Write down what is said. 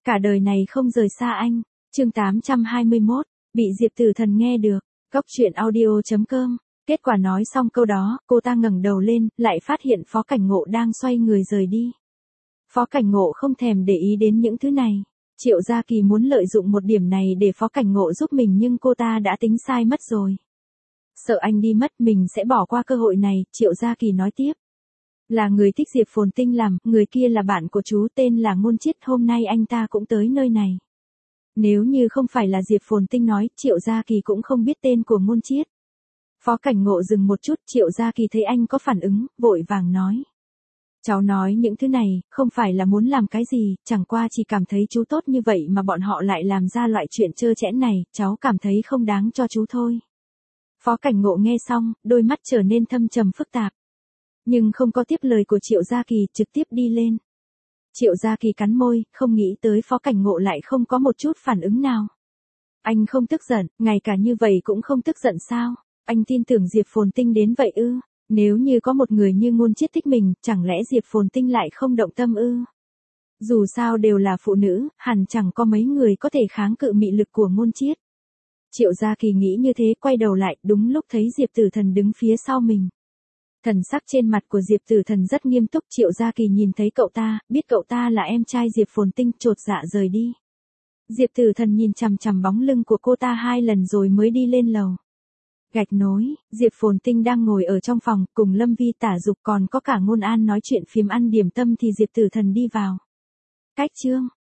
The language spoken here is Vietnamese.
Cả đời này không rời xa anh. Chương 821, bị Diệp Tử Thần nghe được. Cóc truyện audio.com. Kết quả nói xong câu đó, cô ta ngẩng đầu lên, lại phát hiện Phó Cảnh Ngộ đang xoay người rời đi. Phó Cảnh Ngộ không thèm để ý đến những thứ này. Triệu Gia Kỳ muốn lợi dụng một điểm này để Phó Cảnh Ngộ giúp mình nhưng cô ta đã tính sai mất rồi. Sợ anh đi mất mình sẽ bỏ qua cơ hội này, Triệu Gia Kỳ nói tiếp. Là người thích Diệp Phồn Tinh làm, người kia là bạn của chú tên là Ngôn Chiết, hôm nay anh ta cũng tới nơi này. Nếu như không phải là Diệp Phồn Tinh nói, Triệu Gia Kỳ cũng không biết tên của Ngôn Chiết. Phó Cảnh Ngộ dừng một chút, Triệu Gia Kỳ thấy anh có phản ứng, vội vàng nói. Cháu nói những thứ này, không phải là muốn làm cái gì, chẳng qua chỉ cảm thấy chú tốt như vậy mà bọn họ lại làm ra loại chuyện trơ trẽn này, cháu cảm thấy không đáng cho chú thôi. Phó Cảnh Ngộ nghe xong, đôi mắt trở nên thâm trầm phức tạp. Nhưng không có tiếp lời của Triệu Gia Kỳ, trực tiếp đi lên. Triệu Gia Kỳ cắn môi, không nghĩ tới Phó Cảnh Ngộ lại không có một chút phản ứng nào. Anh không tức giận, ngay cả như vậy cũng không tức giận sao? Anh tin tưởng Diệp Phồn Tinh đến vậy ư? Nếu như có một người như Ngôn Chiết thích mình, chẳng lẽ Diệp Phồn Tinh lại không động tâm ư? Dù sao đều là phụ nữ, hẳn chẳng có mấy người có thể kháng cự mị lực của Ngôn Chiết. Triệu Gia Kỳ nghĩ như thế, quay đầu lại, đúng lúc thấy Diệp Tử Thần đứng phía sau mình. Thần sắc trên mặt của Diệp Tử Thần rất nghiêm túc. Triệu Gia Kỳ nhìn thấy cậu ta, biết cậu ta là em trai Diệp Phồn Tinh, chột dạ rời đi. Diệp Tử Thần nhìn chằm chằm bóng lưng của cô ta 2 lần rồi mới đi lên lầu. Gạch nối, Diệp Phồn Tinh đang ngồi ở trong phòng, cùng Lâm Vi Tả Dục còn có cả Ngôn An nói chuyện phiếm ăn điểm tâm thì Diệp Tử Thần đi vào. Cách chương,